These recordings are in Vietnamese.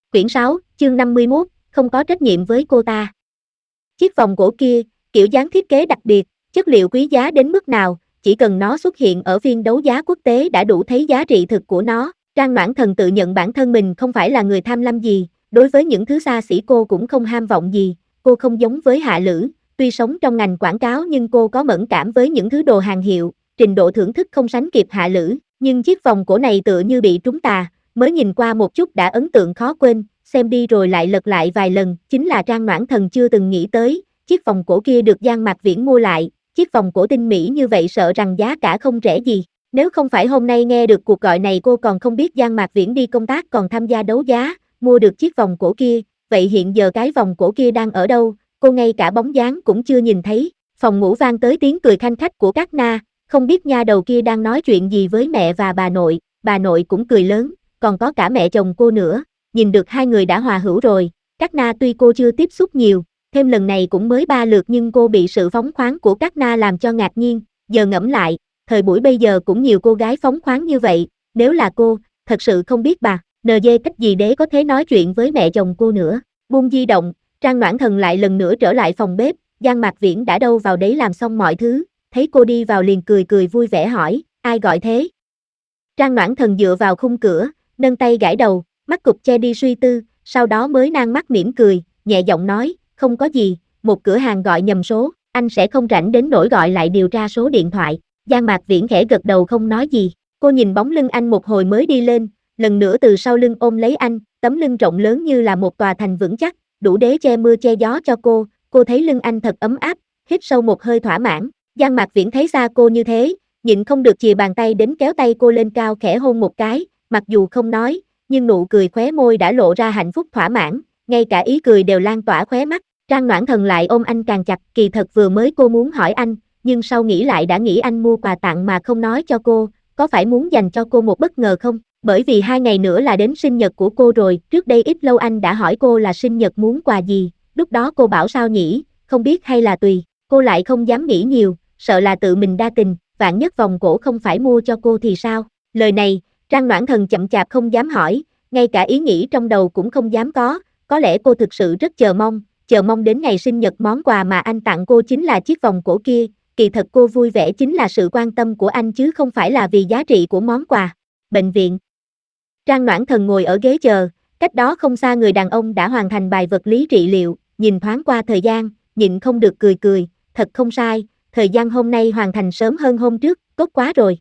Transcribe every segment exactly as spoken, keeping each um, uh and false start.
Quyển sáu, chương năm mươi mốt, không có trách nhiệm với cô ta. Chiếc vòng cổ kia, kiểu dáng thiết kế đặc biệt, chất liệu quý giá đến mức nào, chỉ cần nó xuất hiện ở phiên đấu giá quốc tế đã đủ thấy giá trị thực của nó. Trang Noãn Thần tự nhận bản thân mình không phải là người tham lam gì, đối với những thứ xa xỉ cô cũng không ham vọng gì, cô không giống với Hạ Lữ, tuy sống trong ngành quảng cáo nhưng cô có mẫn cảm với những thứ đồ hàng hiệu, trình độ thưởng thức không sánh kịp Hạ Lữ, nhưng chiếc vòng cổ này tựa như bị trúng tà, mới nhìn qua một chút đã ấn tượng khó quên, xem đi rồi lại lật lại vài lần, chính là Trang Noãn Thần chưa từng nghĩ tới, chiếc vòng cổ kia được Giang Mạc Viễn mua lại, chiếc vòng cổ tinh mỹ như vậy sợ rằng giá cả không rẻ gì. Nếu không phải hôm nay nghe được cuộc gọi này cô còn không biết Giang Mạc Viễn đi công tác còn tham gia đấu giá, mua được chiếc vòng cổ kia, vậy hiện giờ cái vòng cổ kia đang ở đâu, cô ngay cả bóng dáng cũng chưa nhìn thấy. Phòng ngủ vang tới tiếng cười khanh khách của các na, không biết nha đầu kia đang nói chuyện gì với mẹ và bà nội, bà nội cũng cười lớn, còn có cả mẹ chồng cô nữa, nhìn được hai người đã hòa hữu rồi, các na tuy cô chưa tiếp xúc nhiều, thêm lần này cũng mới ba lượt nhưng cô bị sự phóng khoáng của các na làm cho ngạc nhiên, giờ ngẫm lại, thời buổi bây giờ cũng nhiều cô gái phóng khoáng như vậy, nếu là cô, thật sự không biết bà, en giê cách gì để có thể nói chuyện với mẹ chồng cô nữa. Buông di động, Trang Noãn Thần lại lần nữa trở lại phòng bếp, Giang Mạc Viễn đã đâu vào đấy làm xong mọi thứ, thấy cô đi vào liền cười cười vui vẻ hỏi, ai gọi thế? Trang Noãn Thần dựa vào khung cửa, nâng tay gãi đầu, mắt cụp che đi suy tư, sau đó mới nang mắt mỉm cười, nhẹ giọng nói, không có gì, một cửa hàng gọi nhầm số, anh sẽ không rảnh đến nỗi gọi lại điều tra số điện thoại. Giang Mạc Viễn khẽ gật đầu không nói gì, cô nhìn bóng lưng anh một hồi mới đi lên, lần nữa từ sau lưng ôm lấy anh, tấm lưng rộng lớn như là một tòa thành vững chắc, đủ để che mưa che gió cho cô, cô thấy lưng anh thật ấm áp, hít sâu một hơi thỏa mãn. Giang Mạc Viễn thấy xa cô như thế, nhịn không được chìa bàn tay đến kéo tay cô lên cao khẽ hôn một cái, mặc dù không nói, nhưng nụ cười khóe môi đã lộ ra hạnh phúc thỏa mãn, ngay cả ý cười đều lan tỏa khóe mắt. Trang Noãn Thần lại ôm anh càng chặt, kỳ thật vừa mới cô muốn hỏi anh, nhưng sau nghĩ lại đã nghĩ anh mua quà tặng mà không nói cho cô, có phải muốn dành cho cô một bất ngờ không? Bởi vì hai ngày nữa là đến sinh nhật của cô rồi, trước đây ít lâu anh đã hỏi cô là sinh nhật muốn quà gì, lúc đó cô bảo sao nhỉ, không biết hay là tùy, cô lại không dám nghĩ nhiều, sợ là tự mình đa tình, vạn nhất vòng cổ không phải mua cho cô thì sao? Lời này, Trang Noãn Thần chậm chạp không dám hỏi, ngay cả ý nghĩ trong đầu cũng không dám có, có lẽ cô thực sự rất chờ mong, chờ mong đến ngày sinh nhật món quà mà anh tặng cô chính là chiếc vòng cổ kia, kỳ thật cô vui vẻ chính là sự quan tâm của anh chứ không phải là vì giá trị của món quà. Bệnh viện. Trang Noãn Thần ngồi ở ghế chờ, cách đó không xa người đàn ông đã hoàn thành bài vật lý trị liệu, nhìn thoáng qua thời gian, nhịn không được cười cười, thật không sai, thời gian hôm nay hoàn thành sớm hơn hôm trước, tốt quá rồi.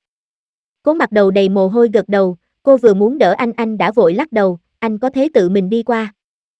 Cố Mặc đầu đầy mồ hôi gật đầu, cô vừa muốn đỡ anh anh đã vội lắc đầu, anh có thể tự mình đi qua.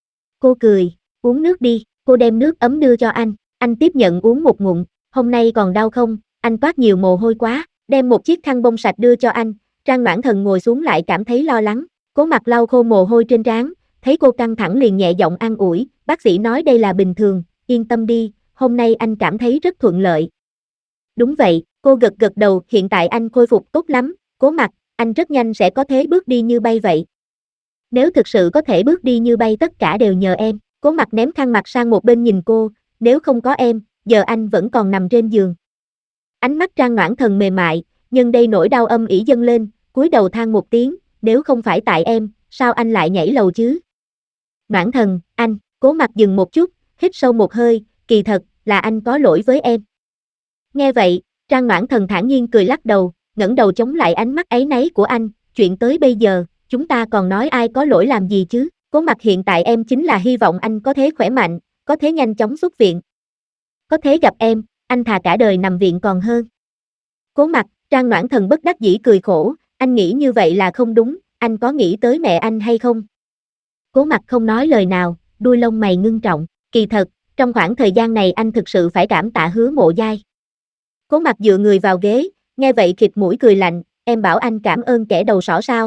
Cô cười, uống nước đi, cô đem nước ấm đưa cho anh, anh tiếp nhận uống một ngụm, hôm nay còn đau không, anh toát nhiều mồ hôi quá, đem một chiếc khăn bông sạch đưa cho anh, Trang Noãn Thần ngồi xuống lại cảm thấy lo lắng, Cố Mặc lau khô mồ hôi trên trán, thấy cô căng thẳng liền nhẹ giọng an ủi, bác sĩ nói đây là bình thường, yên tâm đi, hôm nay anh cảm thấy rất thuận lợi. Đúng vậy, cô gật gật đầu, hiện tại anh khôi phục tốt lắm, Cố Mặc, anh rất nhanh sẽ có thể bước đi như bay vậy. Nếu thực sự có thể bước đi như bay tất cả đều nhờ em, Cố Mặc ném khăn mặt sang một bên nhìn cô, nếu không có em, giờ anh vẫn còn nằm trên giường. Ánh mắt Trang Noãn Thần mềm mại, nhưng đây nỗi đau âm ỉ dâng lên, cúi đầu than một tiếng, nếu không phải tại em, sao anh lại nhảy lầu chứ? Noãn Thần, anh, Cố Mặc dừng một chút, hít sâu một hơi, kỳ thật, là anh có lỗi với em. Nghe vậy, Trang Noãn Thần thản nhiên cười lắc đầu, ngẩng đầu chống lại ánh mắt áy náy của anh, chuyện tới bây giờ, chúng ta còn nói ai có lỗi làm gì chứ, Cố Mặc hiện tại em chính là hy vọng anh có thể khỏe mạnh, có thể nhanh chóng xuất viện. Có thể gặp em, anh thà cả đời nằm viện còn hơn. Cố Mặc, Trang Noãn Thần bất đắc dĩ cười khổ, anh nghĩ như vậy là không đúng, anh có nghĩ tới mẹ anh hay không? Cố Mặc không nói lời nào, đuôi lông mày ngưng trọng, kỳ thật, trong khoảng thời gian này anh thực sự phải cảm tạ Hứa Mộ Giai. Cố Mặc dựa người vào ghế, nghe vậy khịt mũi cười lạnh, em bảo anh cảm ơn kẻ đầu sỏ sao?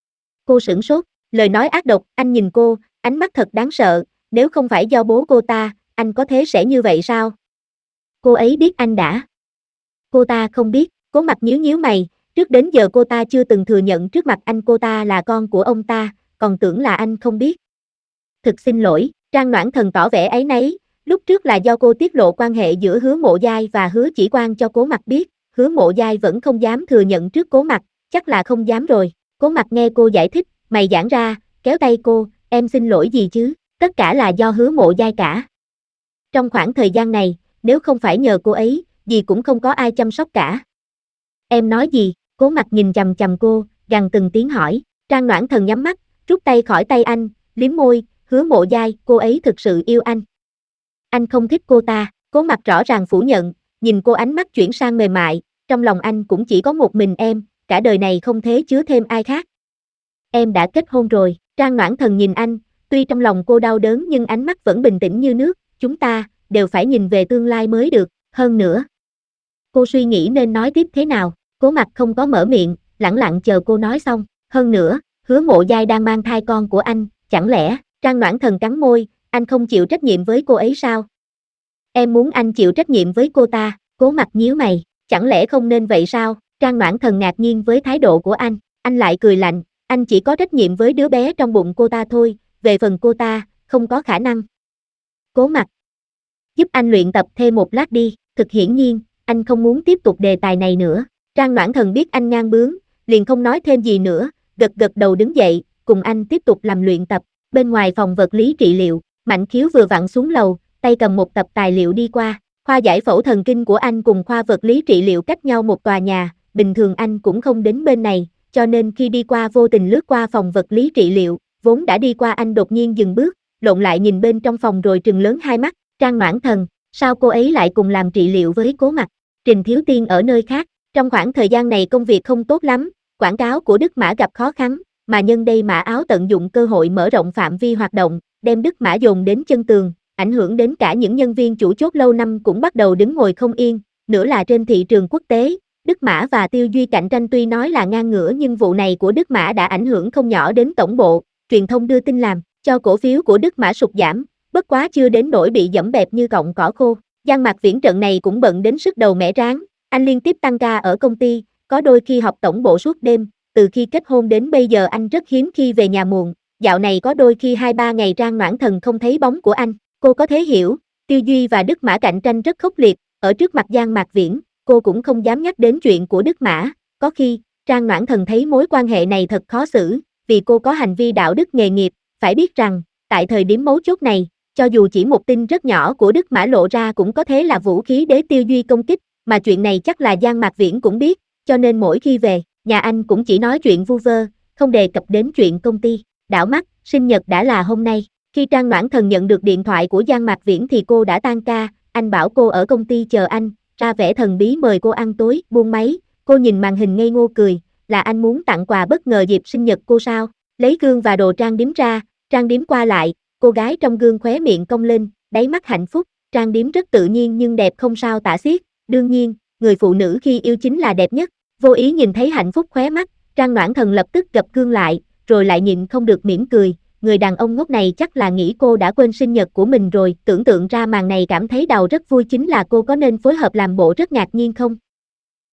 Cô sửng sốt, lời nói ác độc, anh nhìn cô, ánh mắt thật đáng sợ, nếu không phải do bố cô ta, anh có thế sẽ như vậy sao? Cô ấy biết anh đã. Cô ta không biết, Cố Mặc nhíu nhíu mày, trước đến giờ cô ta chưa từng thừa nhận trước mặt anh cô ta là con của ông ta, còn tưởng là anh không biết. Thực xin lỗi, Trang Noãn Thần tỏ vẻ áy náy, lúc trước là do cô tiết lộ quan hệ giữa Hứa Mộ Giai và Hứa Chỉ Quang cho Cố Mặc biết, Hứa Mộ Giai vẫn không dám thừa nhận trước Cố Mặc, chắc là không dám rồi. Cố Mặc nghe cô giải thích, mày giãn ra, kéo tay cô, em xin lỗi gì chứ, tất cả là do Hứa Mộ Giai cả. Trong khoảng thời gian này, nếu không phải nhờ cô ấy, dì cũng không có ai chăm sóc cả. Em nói gì? Cố Mặc nhìn chằm chằm cô, gằn từng tiếng hỏi. Trang Noãn Thần nhắm mắt, rút tay khỏi tay anh, liếm môi, Hứa Mộ Giai, cô ấy thực sự yêu anh. Anh không thích cô ta. Cố Mặc rõ ràng phủ nhận, nhìn cô ánh mắt chuyển sang mềm mại, trong lòng anh cũng chỉ có một mình em, cả đời này không thể chứa thêm ai khác. Em đã kết hôn rồi. Trang Noãn Thần nhìn anh, tuy trong lòng cô đau đớn nhưng ánh mắt vẫn bình tĩnh như nước. Chúng ta đều phải nhìn về tương lai mới được. Hơn nữa, cô suy nghĩ nên nói tiếp thế nào. Cố Mặc không có mở miệng, lẳng lặng chờ cô nói xong. Hơn nữa, Hứa Mộ Giai đang mang thai con của anh, chẳng lẽ? Trang Noãn Thần cắn môi, anh không chịu trách nhiệm với cô ấy sao? Em muốn anh chịu trách nhiệm với cô ta. Cố Mặc nhíu mày, chẳng lẽ không nên vậy sao? Trang Noãn Thần ngạc nhiên với thái độ của anh, anh lại cười lạnh, anh chỉ có trách nhiệm với đứa bé trong bụng cô ta thôi, về phần cô ta, không có khả năng. Cố Mặc, giúp anh luyện tập thêm một lát đi. Thực hiển nhiên, anh không muốn tiếp tục đề tài này nữa. Trang Noãn Thần biết anh ngang bướng, liền không nói thêm gì nữa, gật gật đầu đứng dậy, cùng anh tiếp tục làm luyện tập. Bên ngoài phòng vật lý trị liệu, Mạnh Khiếu vừa vặn xuống lầu, tay cầm một tập tài liệu đi qua. Khoa giải phẫu thần kinh của anh cùng khoa vật lý trị liệu cách nhau một tòa nhà, bình thường anh cũng không đến bên này, cho nên khi đi qua vô tình lướt qua phòng vật lý trị liệu, vốn đã đi qua anh đột nhiên dừng bước, lộn lại nhìn bên trong phòng rồi trừng lớn hai mắt. Trang Noãn Thần, sao cô ấy lại cùng làm trị liệu với Cố Mặc? Trình Thiếu Tiên ở nơi khác, trong khoảng thời gian này công việc không tốt lắm, quảng cáo của Đức Mã gặp khó khăn, mà nhân đây Mã Áo tận dụng cơ hội mở rộng phạm vi hoạt động, đem Đức Mã dồn đến chân tường, ảnh hưởng đến cả những nhân viên chủ chốt lâu năm cũng bắt đầu đứng ngồi không yên, nữa là trên thị trường quốc tế, Đức Mã và Tiêu Duy cạnh tranh tuy nói là ngang ngửa nhưng vụ này của Đức Mã đã ảnh hưởng không nhỏ đến tổng bộ, truyền thông đưa tin làm cho cổ phiếu của Đức Mã sụt giảm, bất quá chưa đến nỗi bị dẫm bẹp như cọng cỏ khô. Giang Mạc Viễn trận này cũng bận đến sức đầu mẻ trán, anh liên tiếp tăng ca ở công ty, có đôi khi họp tổng bộ suốt đêm, từ khi kết hôn đến bây giờ anh rất hiếm khi về nhà muộn, dạo này có đôi khi hai ba ngày Trang Noãn Thần không thấy bóng của anh, cô có thể hiểu, Tiêu Duy và Đức Mã cạnh tranh rất khốc liệt, ở trước mặt Giang Mạc Viễn, cô cũng không dám nhắc đến chuyện của Đức Mã, có khi, Trang Noãn Thần thấy mối quan hệ này thật khó xử, vì cô có hành vi đạo đức nghề nghiệp, phải biết rằng, tại thời điểm mấu chốt này, cho dù chỉ một tin rất nhỏ của Đức Mã lộ ra cũng có thể là vũ khí để Tiêu Duy công kích, mà chuyện này chắc là Giang Mạc Viễn cũng biết, cho nên mỗi khi về, nhà anh cũng chỉ nói chuyện vu vơ, không đề cập đến chuyện công ty. Đảo mắt, sinh nhật đã là hôm nay, khi Trang Noãn Thần nhận được điện thoại của Giang Mạc Viễn thì cô đã tan ca, anh bảo cô ở công ty chờ anh, ra vẻ thần bí mời cô ăn tối, buông máy, cô nhìn màn hình ngây ngô cười, là anh muốn tặng quà bất ngờ dịp sinh nhật cô sao? Lấy gương và đồ trang điểm ra, trang điểm qua lại, cô gái trong gương khóe miệng cong lên, đáy mắt hạnh phúc, trang điểm rất tự nhiên nhưng đẹp không sao tả xiết, đương nhiên, người phụ nữ khi yêu chính là đẹp nhất, vô ý nhìn thấy hạnh phúc khóe mắt, Trang Noãn Thần lập tức gập gương lại, rồi lại nhịn không được mỉm cười, người đàn ông ngốc này chắc là nghĩ cô đã quên sinh nhật của mình rồi, tưởng tượng ra màn này cảm thấy đầu rất vui chính là cô có nên phối hợp làm bộ rất ngạc nhiên không?